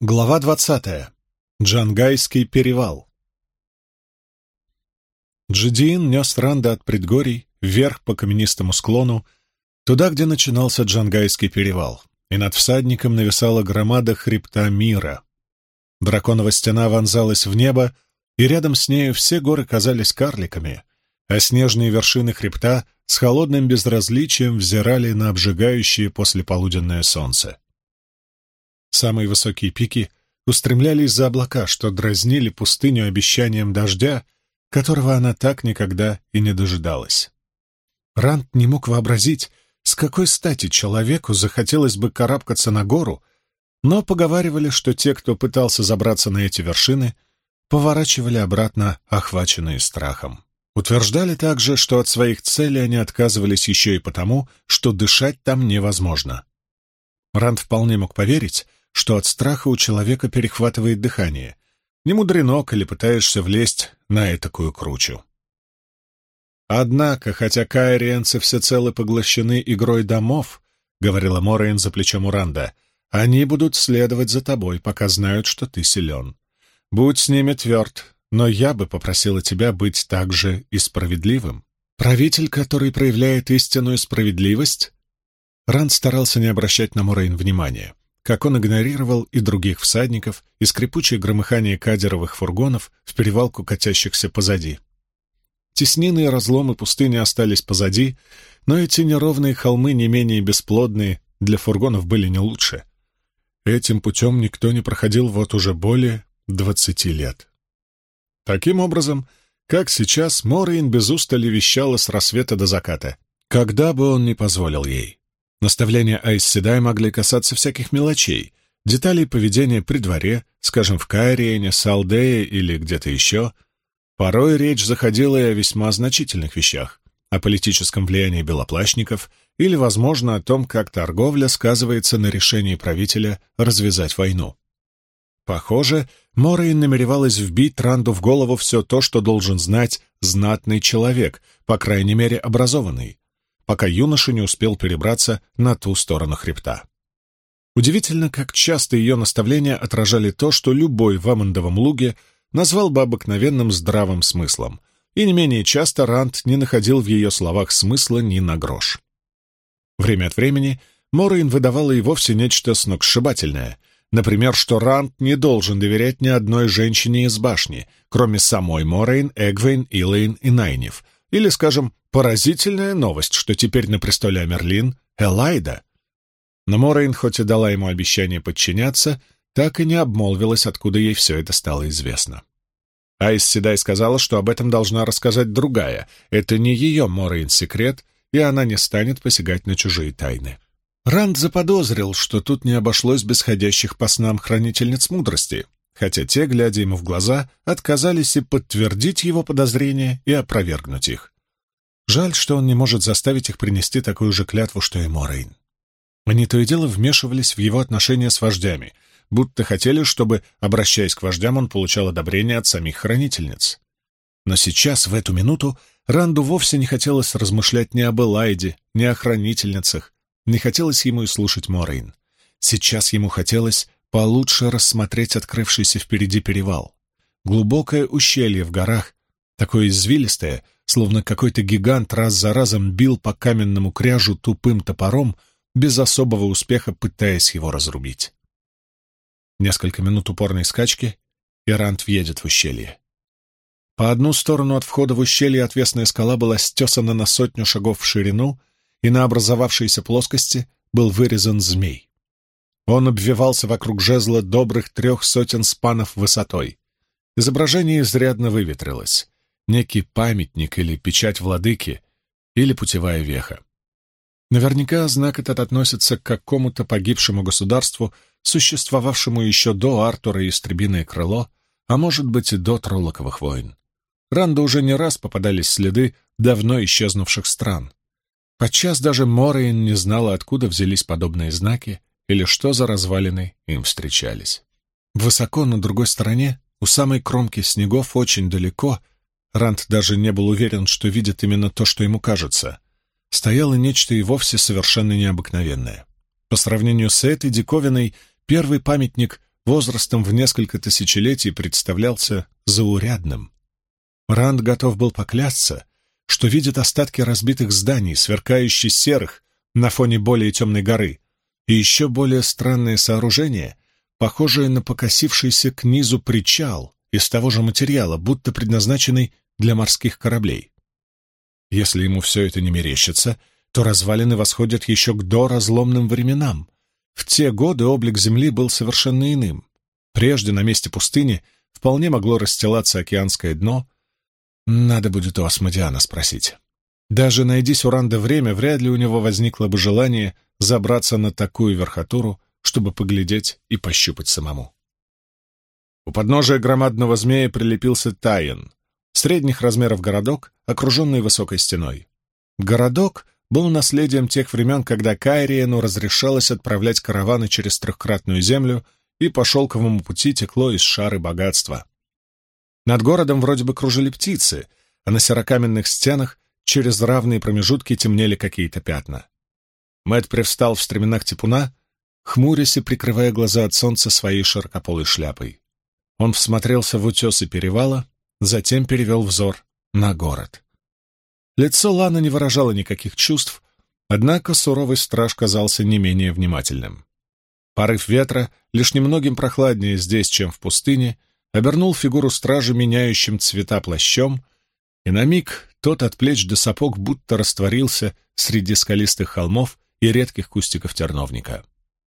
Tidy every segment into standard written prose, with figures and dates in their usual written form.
Глава 20. Джангайский перевал. Джидиин нес Ранда от предгорий вверх по каменистому склону, туда, где начинался Джангайский перевал, и над всадником нависала громада хребта мира. Драконова стена вонзалась в небо, и рядом с нею все горы казались карликами, а снежные вершины хребта с холодным безразличием взирали на обжигающее послеполуденное солнце. Самые высокие пики устремлялись за облака, что дразнили пустыню обещанием дождя, которого она так никогда и не дожидалась. Ранд не мог вообразить, с какой стати человеку захотелось бы карабкаться на гору, но поговаривали, что те, кто пытался забраться на эти вершины, поворачивали обратно, охваченные страхом. Утверждали также, что от своих целей они отказывались еще и потому, что дышать там невозможно. Ранд вполне мог поверить, что от страха у человека перехватывает дыхание. Не мудрено, коли пытаешься влезть на этакую кручу. «Однако, хотя кайриенцы всецело поглощены игрой домов, — говорила Морейн за плечом у Ранда, — они будут следовать за тобой, пока знают, что ты силен. Будь с ними тверд, но я бы попросила тебя быть также и справедливым. Правитель, который проявляет истинную справедливость...» Ранд старался не обращать на Морейн внимания, как он игнорировал и других всадников, и скрипучее громыхание кадеровых фургонов в перевалку катящихся позади. Теснины и разломы пустыни остались позади, но эти неровные холмы, не менее бесплодные, для фургонов были не лучше. Этим путем никто не проходил вот уже более 20 лет. Таким образом, как сейчас, Морейн без устали вещала с рассвета до заката, когда бы он ни позволил ей. Наставления Айс Седай могли касаться всяких мелочей, деталей поведения при дворе, скажем, в Кайриене, Салдее или где-то еще. Порой речь заходила и о весьма значительных вещах, о политическом влиянии белоплащников или, возможно, о том, как торговля сказывается на решении правителя развязать войну. Похоже, Морейн намеревалась вбить Ранду в голову все то, что должен знать знатный человек, по крайней мере, образованный, пока юноша не успел перебраться на ту сторону хребта. Удивительно, как часто ее наставления отражали то, что любой в Амондовом луге назвал бы обыкновенным здравым смыслом, и не менее часто Ранд не находил в ее словах смысла ни на грош. Время от времени Морейн выдавала и вовсе нечто сногсшибательное, например, что Ранд не должен доверять ни одной женщине из башни, кроме самой Морейн, Эгвейн, Илэйн и Найниф, или, скажем, поразительная новость, что теперь на престоле Амерлин Элайда. Но Морейн, хоть и дала ему обещание подчиняться, так и не обмолвилась, откуда ей все это стало известно. Айс Седай сказала, что об этом должна рассказать другая. Это не ее, Морейн, секрет, и она не станет посягать на чужие тайны. Ранд заподозрил, что тут не обошлось без ходящих по снам хранительниц мудрости, хотя те, глядя ему в глаза, отказались и подтвердить его подозрения, и опровергнуть их. Жаль, что он не может заставить их принести такую же клятву, что и Морейн. Они то и дело вмешивались в его отношения с вождями, будто хотели, чтобы, обращаясь к вождям, он получал одобрение от самих хранительниц. Но сейчас, в эту минуту, Ранду вовсе не хотелось размышлять ни об Элайде, ни о хранительницах, не хотелось ему и слушать Морейн. Сейчас ему хотелось получше рассмотреть открывшийся впереди перевал. Глубокое ущелье в горах, такое извилистое, словно какой-то гигант раз за разом бил по каменному кряжу тупым топором, без особого успеха пытаясь его разрубить. Несколько минут упорной скачки, и Ранд въедет в ущелье. По одну сторону от входа в ущелье отвесная скала была стесана на 100 шагов в ширину, и на образовавшейся плоскости был вырезан змей. Он обвивался вокруг жезла добрых 300 спанов высотой. Изображение изрядно выветрилось. Некий памятник или печать владыки, или путевая веха. Наверняка знак этот относится к какому-то погибшему государству, существовавшему еще до Артура и Истребиное крыло, а может быть и до Троллоковых войн. Ранду уже не раз попадались следы давно исчезнувших стран. Подчас даже Морейн не знала, откуда взялись подобные знаки или что за развалины им встречались. Высоко на другой стороне, у самой кромки снегов, очень далеко, Ранд даже не был уверен, что видит именно то, что ему кажется, стояло нечто и вовсе совершенно необыкновенное. По сравнению с этой диковиной, первый памятник возрастом в несколько тысячелетий представлялся заурядным. Ранд готов был поклясться, что видит остатки разбитых зданий, сверкающие серых на фоне более темной горы, и еще более странные сооружения, похожие на покосившийся к низу причал из того же материала, будто предназначенный для морских кораблей. Если ему все это не мерещится, то развалины восходят еще к доразломным временам. В те годы облик Земли был совершенно иным. Прежде на месте пустыни вполне могло расстилаться океанское дно. Надо будет у Асмодиана спросить. Даже найдись у Ранда время, вряд ли у него возникло бы желание забраться на такую верхотуру, чтобы поглядеть и пощупать самому. У подножия громадного змея прилепился Таен, средних размеров городок, окруженный высокой стеной. Городок был наследием тех времен, когда Кайриену разрешалось отправлять караваны через трехкратную землю, и по шелковому пути текло из шары богатства. Над городом вроде бы кружили птицы, а на серокаменных стенах через равные промежутки темнели какие-то пятна. Мэтт привстал в стременах типуна, хмурясь и прикрывая глаза от солнца своей широкополой шляпой. Он всмотрелся в утесы перевала, затем перевел взор на город. Лицо Лана не выражало никаких чувств, однако суровый страж казался не менее внимательным. Порыв ветра, лишь немногим прохладнее здесь, чем в пустыне, обернул фигуру стража меняющим цвета плащом, и на миг тот от плеч до сапог будто растворился среди скалистых холмов и редких кустиков терновника.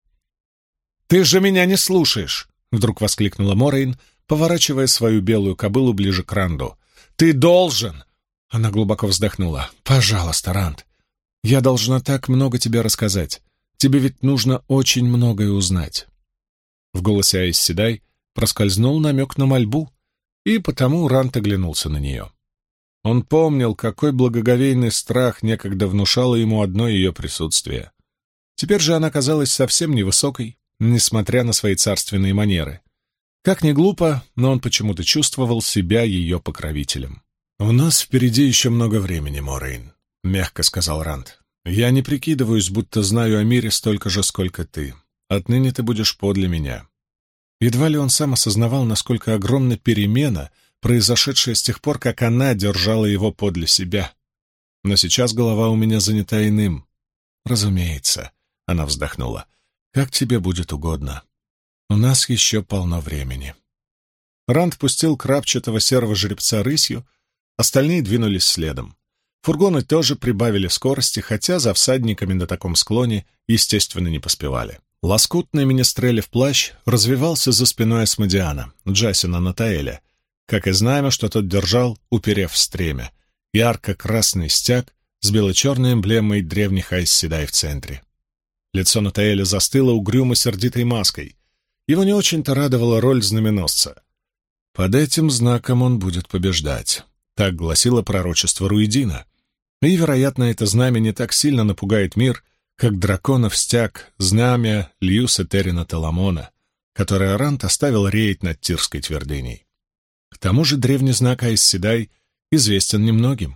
«Ты же меня не слушаешь!» — вдруг воскликнула Морейн, поворачивая свою белую кобылу ближе к Ранду. «Ты должен!» — она глубоко вздохнула. «Пожалуйста, Ранд, я должна так много тебе рассказать. Тебе ведь нужно очень многое узнать». В голосе Айс Седай проскользнул намек на мольбу, и потому Ранд оглянулся на нее. Он помнил, какой благоговейный страх некогда внушало ему одно ее присутствие. Теперь же она казалась совсем невысокой, несмотря на свои царственные манеры. Как ни глупо, но он почему-то чувствовал себя ее покровителем. «У нас впереди еще много времени, Морейн», — мягко сказал Ранд. «Я не прикидываюсь, будто знаю о мире столько же, сколько ты. Отныне ты будешь подле меня». Едва ли он сам осознавал, насколько огромна перемена, произошедшая с тех пор, как она держала его подле себя. Но сейчас голова у меня занята иным. «Разумеется», — она вздохнула, — «как тебе будет угодно. У нас еще полно времени». Ранд пустил крапчатого серого жеребца рысью, остальные двинулись следом. Фургоны тоже прибавили скорости, хотя за всадниками на таком склоне, естественно, не поспевали. Лоскутный министрель в плащ развивался за спиной Асмодиана, Джасина Натаэля, как и знамя, что тот держал, уперев в стремя, ярко-красный стяг с бело-черной эмблемой древних Айс Седай в центре. Лицо Натаэля застыло угрюмо-сердитой маской. Его не очень-то радовала роль знаменосца. Под этим знаком он будет побеждать. Так гласило пророчество Руидина. И, вероятно, это знамя не так сильно напугает мир, как драконов стяг, знамя Льюса Террина Таламона, которое Ранд оставил реять над Тирской твердыней. К тому же древний знак Айс Седай известен немногим.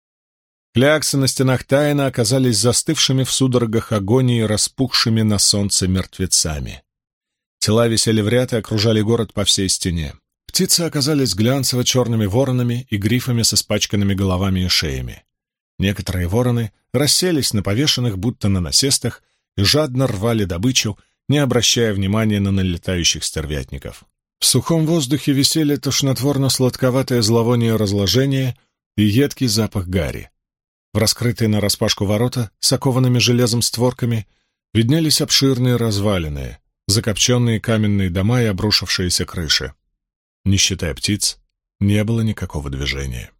Кляксы на стенах Таина оказались застывшими в судорогах агонии, распухшими на солнце мертвецами. Тела висели в ряд и окружали город по всей стене. Птицы оказались глянцево-черными воронами и грифами с испачканными головами и шеями. Некоторые вороны расселись на повешенных, будто на насестах, и жадно рвали добычу, не обращая внимания на налетающих стервятников. В сухом воздухе висели тошнотворно-сладковатое зловоние разложения и едкий запах гари. В раскрытые нараспашку ворота с окованными железом створками виднелись обширные развалины, закопченные каменные дома и обрушившиеся крыши. Не считая птиц, не было никакого движения.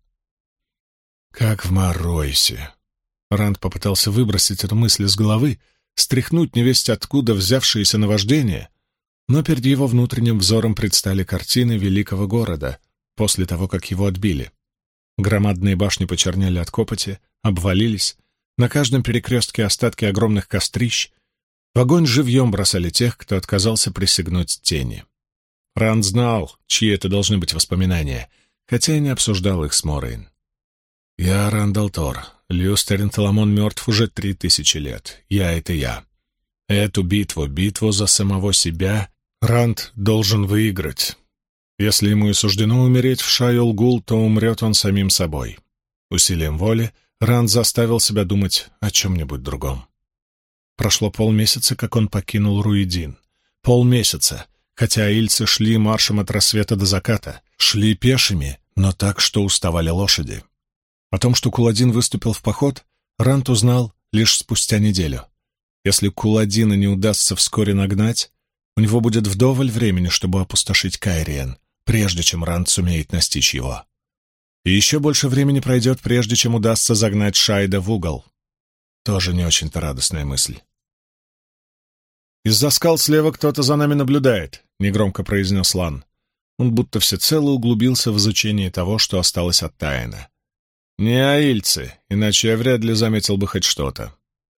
«Как в Маройсе!» Ранд попытался выбросить эту мысль из головы, стряхнуть невесть откуда взявшееся наваждение, но перед его внутренним взором предстали картины великого города после того, как его отбили. Громадные башни почернели от копоти, обвалились, на каждом перекрестке остатки огромных кострищ, в огонь живьем бросали тех, кто отказался присягнуть тени. Ранд знал, чьи это должны быть воспоминания, хотя и не обсуждал их с Морейн. «Я Рандал Тор. Льюс Террин Таламон мертв уже 3000 лет. Я — это я. Эту битву за самого себя Ранд должен выиграть. Если ему и суждено умереть в Шайол-Гул, то умрет он самим собой. Усилием воли Ранд заставил себя думать о чем-нибудь другом. Прошло полмесяца, как он покинул Руидин. Полмесяца, хотя аильцы шли маршем от рассвета до заката, шли пешими, но так, что уставали лошади. О том, что Куладин выступил в поход, Ранд узнал лишь спустя неделю. Если Куладина не удастся вскоре нагнать, у него будет вдоволь времени, чтобы опустошить Кайриен, прежде чем Ранд сумеет настичь его. И еще больше времени пройдет, прежде чем удастся загнать Шайда в угол. Тоже не очень-то радостная мысль. «Из-за скал слева кто-то за нами наблюдает», — негромко произнес Лан. Он будто всецело углубился в изучение того, что осталось от Таэна. «Не аильцы, иначе я вряд ли заметил бы хоть что-то».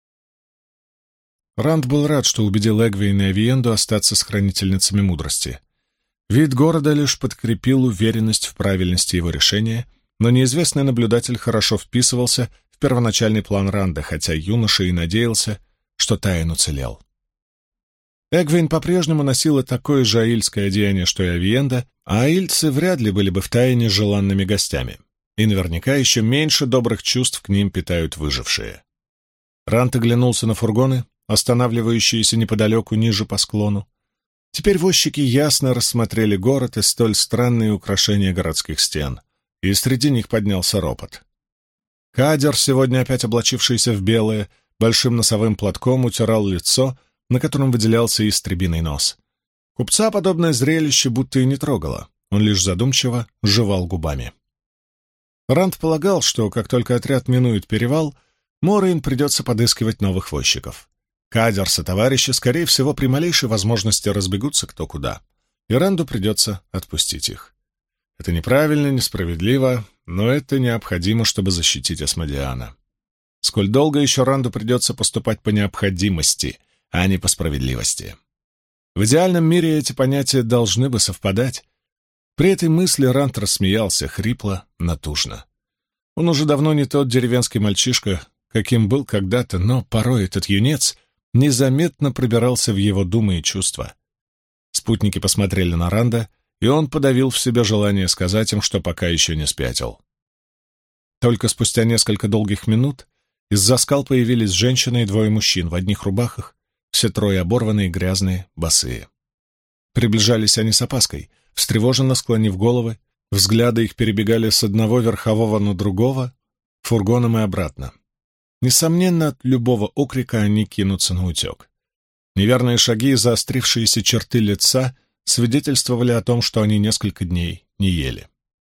Ранд был рад, что убедил Эгвейн и Авиенду остаться с хранительницами мудрости. Вид города лишь подкрепил уверенность в правильности его решения, но неизвестный наблюдатель хорошо вписывался в первоначальный план Ранда, хотя юноша и надеялся, что Таэн уцелел. Эгвейн по-прежнему носила такое же аильское одеяние, что и Авиенда, а аильцы вряд ли были бы в Таэне желанными гостями, и наверняка еще меньше добрых чувств к ним питают выжившие. Ранд оглянулся на фургоны, останавливающиеся неподалеку ниже по склону. Теперь возчики ясно рассмотрели город и столь странные украшения городских стен, и среди них поднялся ропот. Кадер, сегодня опять облачившийся в белое, большим носовым платком утирал лицо, на котором выделялся истребиный нос. Купца подобное зрелище будто и не трогало, он лишь задумчиво жевал губами. Ранд полагал, что как только отряд минует перевал, Морейн придется подыскивать новых возчиков. Кадер сотоварищи, скорее всего, при малейшей возможности разбегутся кто куда, и Ранду придется отпустить их. Это неправильно, несправедливо, но это необходимо, чтобы защитить Асмодиана. Сколь долго еще Ранду придется поступать по необходимости, а не по справедливости. В идеальном мире эти понятия должны бы совпадать. При этой мысли Ранд рассмеялся, хрипло, натужно. Он уже давно не тот деревенский мальчишка, каким был когда-то, но порой этот юнец незаметно пробирался в его думы и чувства. Спутники посмотрели на Ранда, и он подавил в себе желание сказать им, что пока еще не спятил. Только спустя несколько долгих минут из-за скал появились женщина и двое мужчин в одних рубахах, все трое оборванные, грязные, босые. Приближались они с опаской, встревоженно склонив головы, взгляды их перебегали с одного верхового на другого, фургоном и обратно. Несомненно, от любого окрика они кинутся на утек. Неверные шаги и заострившиеся черты лица свидетельствовали о том, что они несколько дней не ели.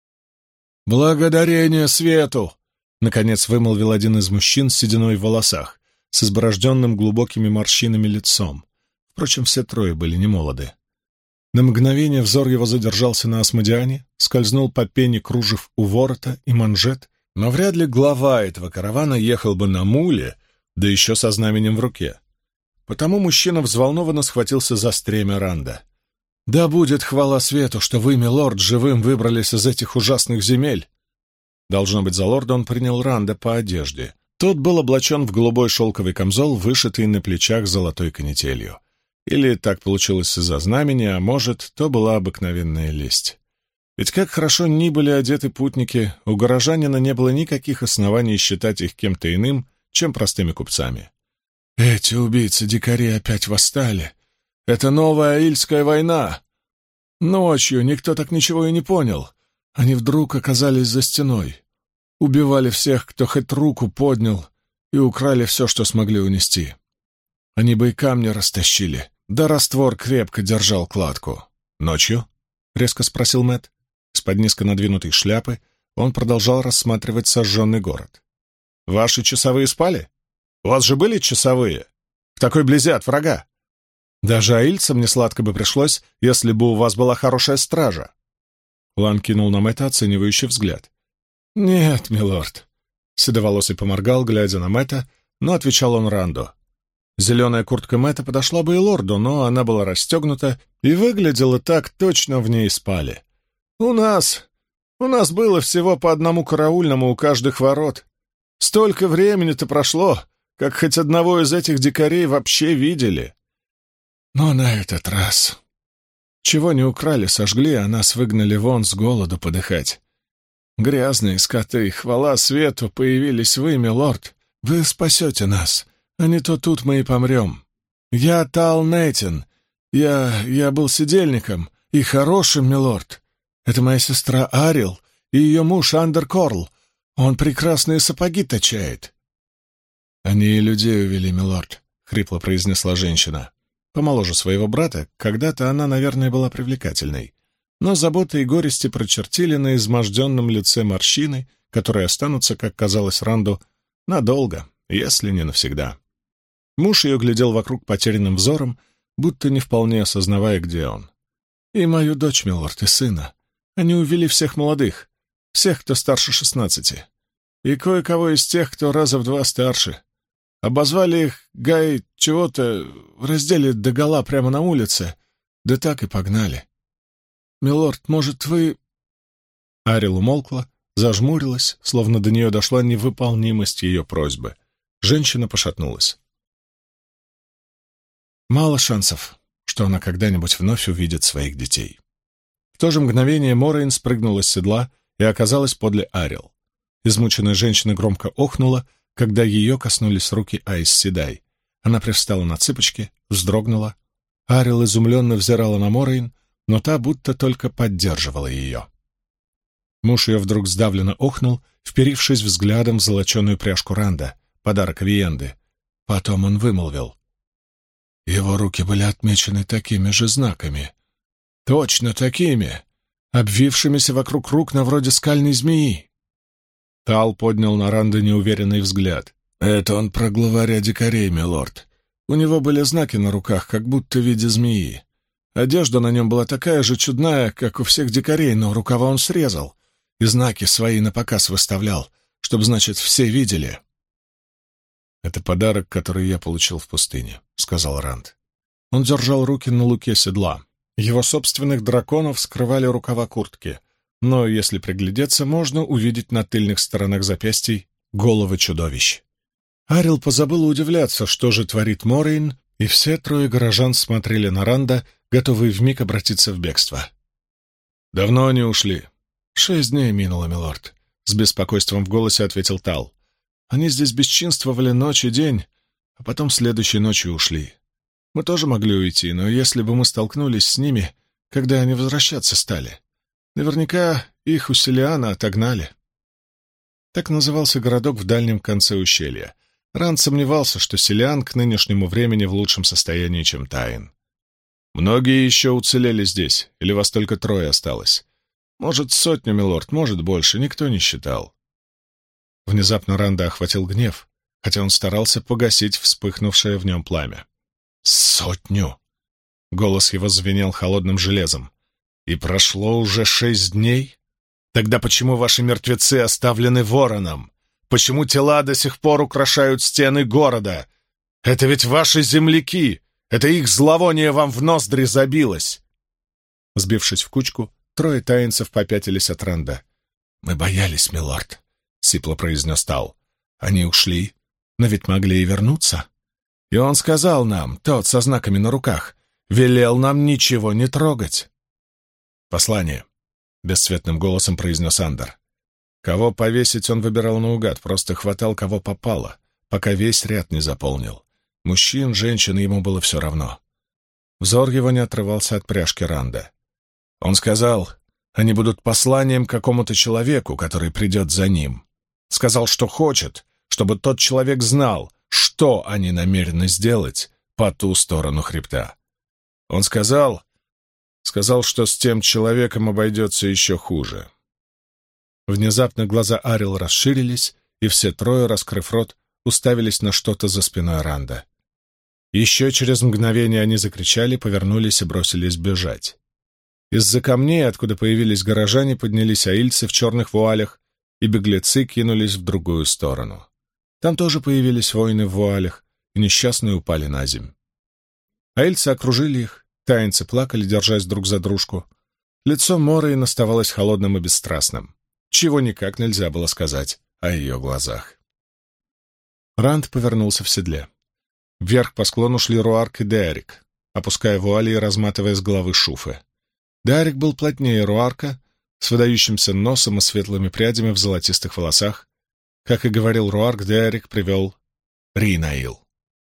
«Благодарение свету!» — наконец вымолвил один из мужчин с сединой в волосах, с изборожденным глубокими морщинами лицом. Впрочем, все трое были немолоды. На мгновение взор его задержался на Асмодиане, скользнул по пене кружев у ворота и манжет, но вряд ли глава этого каравана ехал бы на муле, да еще со знаменем в руке. Потому мужчина взволнованно схватился за стремя Ранда. «Да будет хвала свету, что вы, милорд, живым выбрались из этих ужасных земель!» Должно быть, за лорда он принял Ранда по одежде. Тот был облачен в голубой шелковый камзол, вышитый на плечах золотой канителью. Или так получилось из-за знамени, а может, то была обыкновенная лесть. Ведь как хорошо ни были одеты путники, у горожанина не было никаких оснований считать их кем-то иным, чем простыми купцами. «Эти убийцы-дикари опять восстали. Это новая Аильская война. Ночью никто так ничего и не понял. Они вдруг оказались за стеной. Убивали всех, кто хоть руку поднял, и украли все, что смогли унести. Они бы и камни растащили, да раствор крепко держал кладку». «Ночью?» — резко спросил Мэтт. Из-под низко надвинутой шляпы он продолжал рассматривать сожженный город. «Ваши часовые спали? У вас же были часовые? В такой близи от врага. Даже аильцам несладко бы пришлось, если бы у вас была хорошая стража». Лан кинул на Мэтта оценивающий взгляд. «Нет, милорд». Седоволосый поморгал, глядя на Мэтта, но отвечал он Ранду. Зеленая куртка Мэтта подошла бы и лорду, но она была расстегнута и выглядела так, точно в ней спали. У нас было всего по одному караульному у каждых ворот. Столько времени-то прошло, как хоть одного из этих дикарей вообще видели». «Но на этот раз Чего не украли, сожгли, а нас выгнали вон с голоду подыхать. Грязные скоты, хвала свету, появились вы, милорд. Вы спасете нас, а не то тут мы и помрем. Я Тал Нейтин. Я был сидельником и хорошим, милорд. Это моя сестра Арил и ее муж Андер Корл. Он прекрасные сапоги точает». «Они и людей увели, милорд», — хрипло произнесла женщина. Помоложе своего брата, когда-то она, наверное, была привлекательной. Но заботы и горести прочертили на изможденном лице морщины, которые останутся, как казалось Ранду, надолго, если не навсегда. Муж ее глядел вокруг потерянным взором, будто не вполне осознавая, где он. «И мою дочь, милорд, и сына. Они увели всех молодых, всех, кто старше 16, и кое-кого из тех, кто раза в 2 старше. Обозвали их Гай чего-то, раздели догола прямо на улице, да так и погнали. Милорд, может, вы...» Арил умолкла, зажмурилась, словно до нее дошла невыполнимость ее просьбы. Женщина пошатнулась. Мало шансов, что она когда-нибудь вновь увидит своих детей. В то же мгновение Морейн спрыгнула с седла и оказалась подле Арил. Измученная женщина громко охнула, когда ее коснулись руки Айс Седай. Она привстала на цыпочки, вздрогнула. Арил изумленно взирала на Морейн, но та будто только поддерживала ее. Муж ее вдруг сдавленно охнул, вперившись взглядом в золоченую пряжку Ранда, подарок Виенды. Потом он вымолвил. Его руки были отмечены такими же знаками. Точно такими, обвившимися вокруг рук на вроде скальной змеи. Тал поднял на Ранда неуверенный взгляд. «Это он про главаря дикарей, милорд. У него были знаки на руках, как будто в виде змеи. Одежда на нем была такая же чудная, как у всех дикарей, но рукава он срезал, и знаки свои напоказ выставлял, чтобы, значит, все видели». «Это подарок, который я получил в пустыне», — сказал Ранд. Он держал руки на луке седла. Его собственных драконов скрывали рукава куртки, но, если приглядеться, можно увидеть на тыльных сторонах запястий головы чудовищ. Арил позабыла удивляться, что же творит Морейн, и все 3 горожан смотрели на Ранда, готовые вмиг обратиться в бегство. «Давно они ушли?» 6 дней минуло, милорд», — с беспокойством в голосе ответил Тал. «Они здесь бесчинствовали ночь и день, а потом следующей ночью ушли. Мы тоже могли уйти, но если бы мы столкнулись с ними, когда они возвращаться стали, наверняка их у Селиана отогнали». Так назывался городок в дальнем конце ущелья. Ранд сомневался, что Селиан к нынешнему времени в лучшем состоянии, чем Таин. «Многие еще уцелели здесь, или вас только 3 осталось? Может, 100, милорд, может, больше, никто не считал». Внезапно Ранда охватил гнев, хотя он старался погасить вспыхнувшее в нем пламя. 100! Голос его звенел холодным железом. «И прошло уже 6 дней? Тогда почему ваши мертвецы оставлены вороном? Почему тела до сих пор украшают стены города? Это ведь ваши земляки! Это их зловоние вам в ноздри забилось!» Сбившись в кучку, 3 таинцев попятились от Ранда. «Мы боялись, милорд», — сипло произнес Тал. «Они ушли, но ведь могли и вернуться. И он сказал нам, тот со знаками на руках, велел нам ничего не трогать». «Послание», — бесцветным голосом произнес Андер. Кого повесить он выбирал наугад, просто хватал кого попало, пока весь ряд не заполнил. Мужчин, женщин ему было все равно. Взор его не отрывался от пряжки Ранда. Он сказал, они будут посланием какому-то человеку, который придет за ним. Сказал, что хочет, чтобы тот человек знал, что они намерены сделать по ту сторону хребта. Он сказал, что с тем человеком обойдется еще хуже. Внезапно глаза Арил расширились, и все 3, раскрыв рот, уставились на что-то за спиной Ранда. Еще через мгновение они закричали, повернулись и бросились бежать. Из-за камней, откуда появились горожане, поднялись аильцы в черных вуалях, и беглецы кинулись в другую сторону. Там тоже появились воины в вуалях, и несчастные упали на земь. Аильцы окружили их, таинцы плакали, держась друг за дружку. Лицо Морейн оставалось холодным и бесстрастным, чего никак нельзя было сказать о ее глазах. Ранд повернулся в седле. Вверх по склону шли Руарк и Деарик, опуская вуали и разматывая с головы шуфы. Деарик был плотнее Руарка, с выдающимся носом и светлыми прядями в золотистых волосах. Как и говорил Руарк, Деарик привел Ринаил.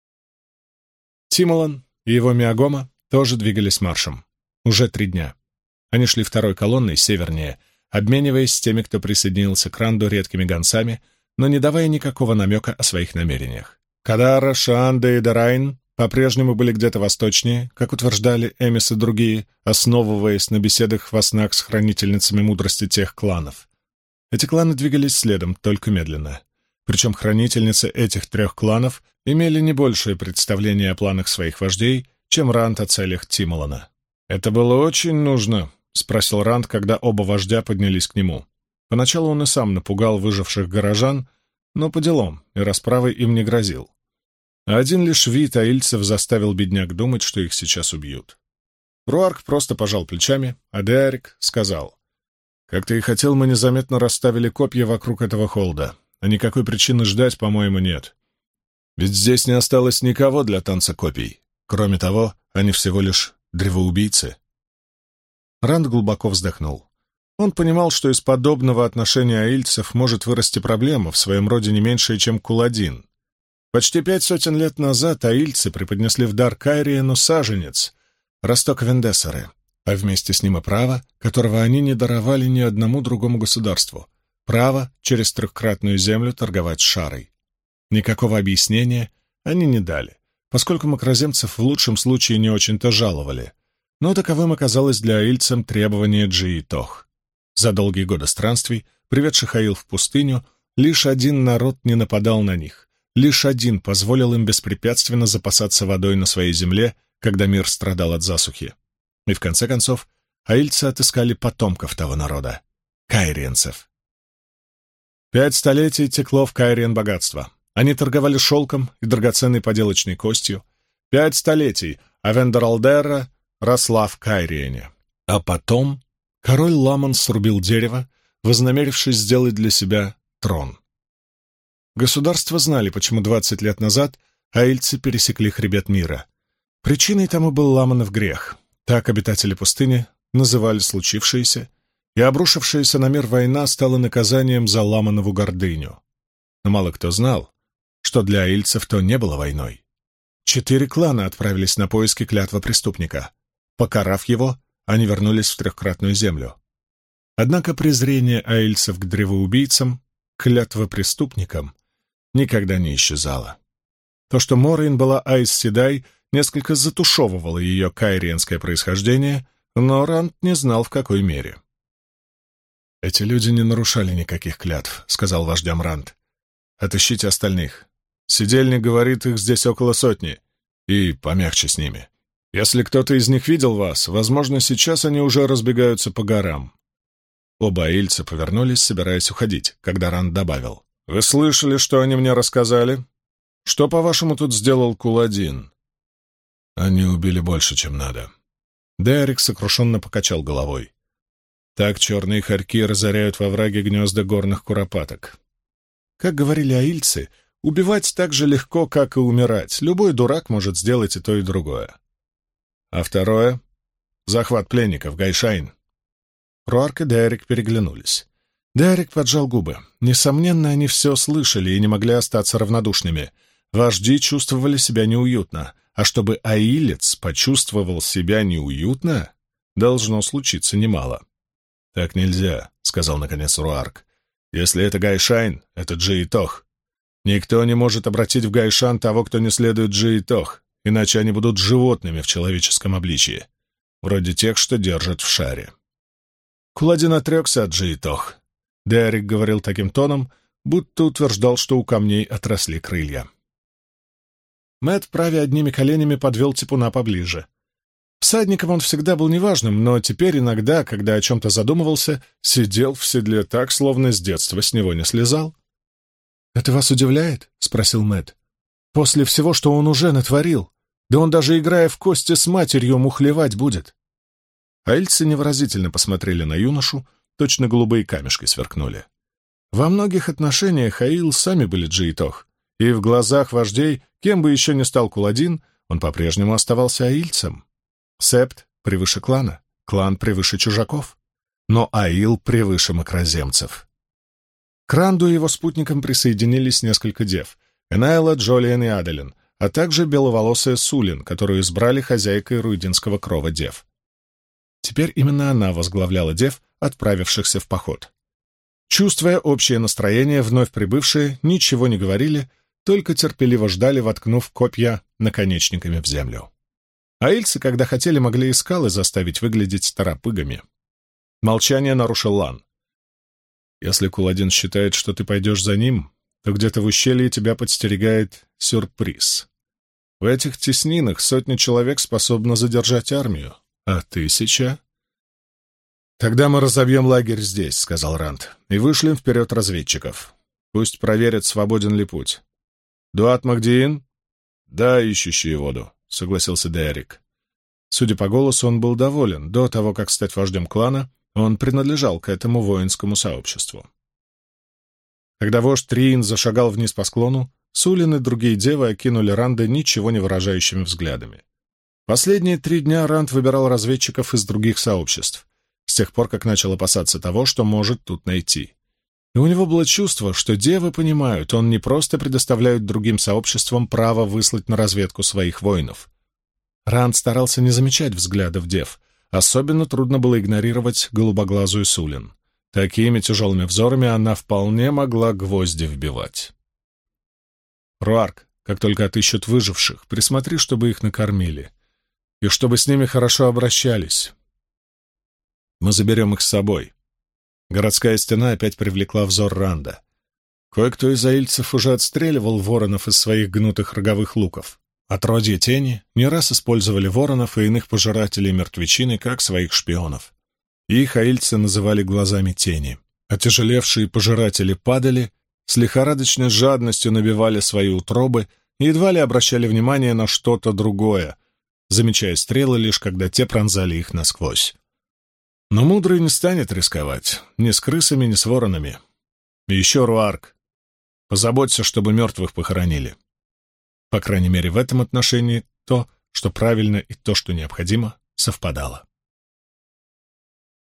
Тимолан и его Миагома тоже двигались маршем. Уже 3 дня. Они шли второй колонной севернее, обмениваясь с теми, кто присоединился к Ранду, редкими гонцами, но не давая никакого намека о своих намерениях. Кадара, Шаанда и Дарайн по-прежнему были где-то восточнее, как утверждали Эмис и другие, основываясь на беседах во снах с хранительницами мудрости тех кланов. Эти кланы двигались следом, только медленно. Причем хранительницы этих 3 кланов имели не большее представление о планах своих вождей, чем Ранд о целях Тимолана. «Это было очень нужно», — спросил Ранд, когда оба вождя поднялись к нему. Поначалу он и сам напугал выживших горожан, но по делам, и расправой им не грозил. А один лишь вид аильцев заставил бедняк думать, что их сейчас убьют. Руарк просто пожал плечами, а Деарик сказал: «Как ты и хотел, мы незаметно расставили копья вокруг этого холда, а никакой причины ждать, по-моему, нет. Ведь здесь не осталось никого для танца копий. Кроме того, они всего лишь древоубийцы». Ранд глубоко вздохнул. Он понимал, что из подобного отношения аильцев может вырасти проблема, в своем роде не меньшая, чем Куладин. Почти 500 лет назад аильцы преподнесли в дар Кайриену саженец, росток Вендесеры, а вместе с ним и право, которого они не даровали ни одному другому государству — право через 3-кратную землю торговать с Шарой. Никакого объяснения они не дали, поскольку макроземцев в лучшем случае не очень-то жаловали, но таковым оказалось для аильцам требование Джиитох. За долгие годы странствий, приведших Аил в пустыню, лишь один народ не нападал на них. Лишь один позволил им беспрепятственно запасаться водой на своей земле, когда мир страдал от засухи. И в конце концов, аильцы отыскали потомков того народа — кайриенцев. 5 столетий текло в Кайриен богатство. Они торговали шелком и драгоценной поделочной костью. 5 столетий Авендералдерра росла в Кайриене. А потом король Ламан срубил дерево, вознамерившись сделать для себя трон. Государства знали, почему 20 лет назад аильцы пересекли хребет мира. Причиной тому был Ламанов грех. Так обитатели пустыни называли случившееся, и обрушившаяся на мир война стала наказанием за Ламанову гордыню. Но мало кто знал, что для аильцев то не было войной. 4 клана отправились на поиски клятвы преступника. Покарав его, они вернулись в 3-кратную землю. Однако презрение аильцев к древоубийцам, клятва преступникам, никогда не исчезала. То, что Морейн была Айс Седай, несколько затушевывало ее кайриенское происхождение, но Ранд не знал, в какой мере. «Эти люди не нарушали никаких клятв», — сказал вождям Ранд. «Отыщите остальных. Сидельник говорит, их здесь около 100, и помягче с ними. Если кто-то из них видел вас, возможно, сейчас они уже разбегаются по горам». Оба аильца повернулись, собираясь уходить, когда Ранд добавил: «Вы слышали, что они мне рассказали? Что, по-вашему, тут сделал Куладин?» «Они убили больше, чем надо». Деарик сокрушенно покачал головой. «Так черные хорьки разоряют во враге гнезда горных куропаток». Как говорили аильцы, убивать так же легко, как и умирать. Любой дурак может сделать и то, и другое. А второе — захват пленников, Гайшайн. Руарк и Деарик переглянулись. Деарик поджал губы. Несомненно, они все слышали и не могли остаться равнодушными. Вожди чувствовали себя неуютно, а чтобы аилец почувствовал себя неуютно, должно случиться немало. «Так нельзя», — сказал наконец Руарк. «Если это Гайшайн, это Джиитох. Никто не может обратить в Гайшан того, кто не следует Джиитох, иначе они будут животными в человеческом обличии, вроде тех, что держат в шаре». Куладин отрекся от Джиитох. Деарик говорил таким тоном, будто утверждал, что у камней отросли крылья. Мэтт, правя одними коленями, подвел Типуна поближе. Всадником он всегда был неважным, но теперь иногда, когда о чем-то задумывался, сидел в седле так, словно с детства с него не слезал. «Это вас удивляет?» — спросил Мэтт. «После всего, что он уже натворил, да он даже, играя в кости с матерью, мухлевать будет». Аильцы невыразительно посмотрели на юношу, точно голубые камешки сверкнули. Во многих отношениях Аил сами были Джиитох, и в глазах вождей, кем бы еще ни стал Куладин, он по-прежнему оставался аильцем. Септ превыше клана, клан превыше чужаков, но Аил превыше макроземцев. К Ранду и его спутникам присоединились несколько дев — Энайла, Джолиен и Аделин, а также беловолосая Сулин, которую избрали хозяйкой руидинского крова дев. Теперь именно она возглавляла дев, отправившихся в поход. Чувствуя общее настроение, вновь прибывшие ничего не говорили, только терпеливо ждали, воткнув копья наконечниками в землю. Аильцы, когда хотели, могли и скалы заставить выглядеть торопыгами. Молчание нарушил Лан. «Если Куладин считает, что ты пойдешь за ним, то где-то в ущелье тебя подстерегает сюрприз. В этих теснинах 100 человек способны задержать армию, а 1000... «Тогда мы разобьем лагерь здесь», — сказал Ранд, — «и вышлем вперед разведчиков. Пусть проверят, свободен ли путь. Дуат Магдиин?» «Да, ищущие воду», — согласился Деарик. Судя по голосу, он был доволен. До того, как стать вождем клана, он принадлежал к этому воинскому сообществу. Когда вождь Триин зашагал вниз по склону, Сулин и другие девы окинули Ранда ничего не выражающими взглядами. Последние 3 дня Ранд выбирал разведчиков из других сообществ, с тех пор, как начал опасаться того, что может тут найти. И у него было чувство, что девы понимают, он не просто предоставляет другим сообществам право выслать на разведку своих воинов. Ранд старался не замечать взглядов дев. Особенно трудно было игнорировать голубоглазую Сулин. Такими тяжелыми взорами она вполне могла гвозди вбивать. «Руарк, как только отыщут выживших, присмотри, чтобы их накормили, и чтобы с ними хорошо обращались. Мы заберем их с собой». Городская стена опять привлекла взор Ранда. Кое-кто из аильцев уже отстреливал воронов из своих гнутых роговых луков. Отродье тени не раз использовали воронов и иных пожирателей мертвечины как своих шпионов. Их аильцы называли глазами тени. Отяжелевшие пожиратели падали, с лихорадочной жадностью набивали свои утробы и едва ли обращали внимание на что-то другое, замечая стрелы лишь когда те пронзали их насквозь. Но мудрый не станет рисковать ни с крысами, ни с воронами. И еще, Руарк, позаботься, чтобы мертвых похоронили. По крайней мере, в этом отношении то, что правильно, и то, что необходимо, совпадало.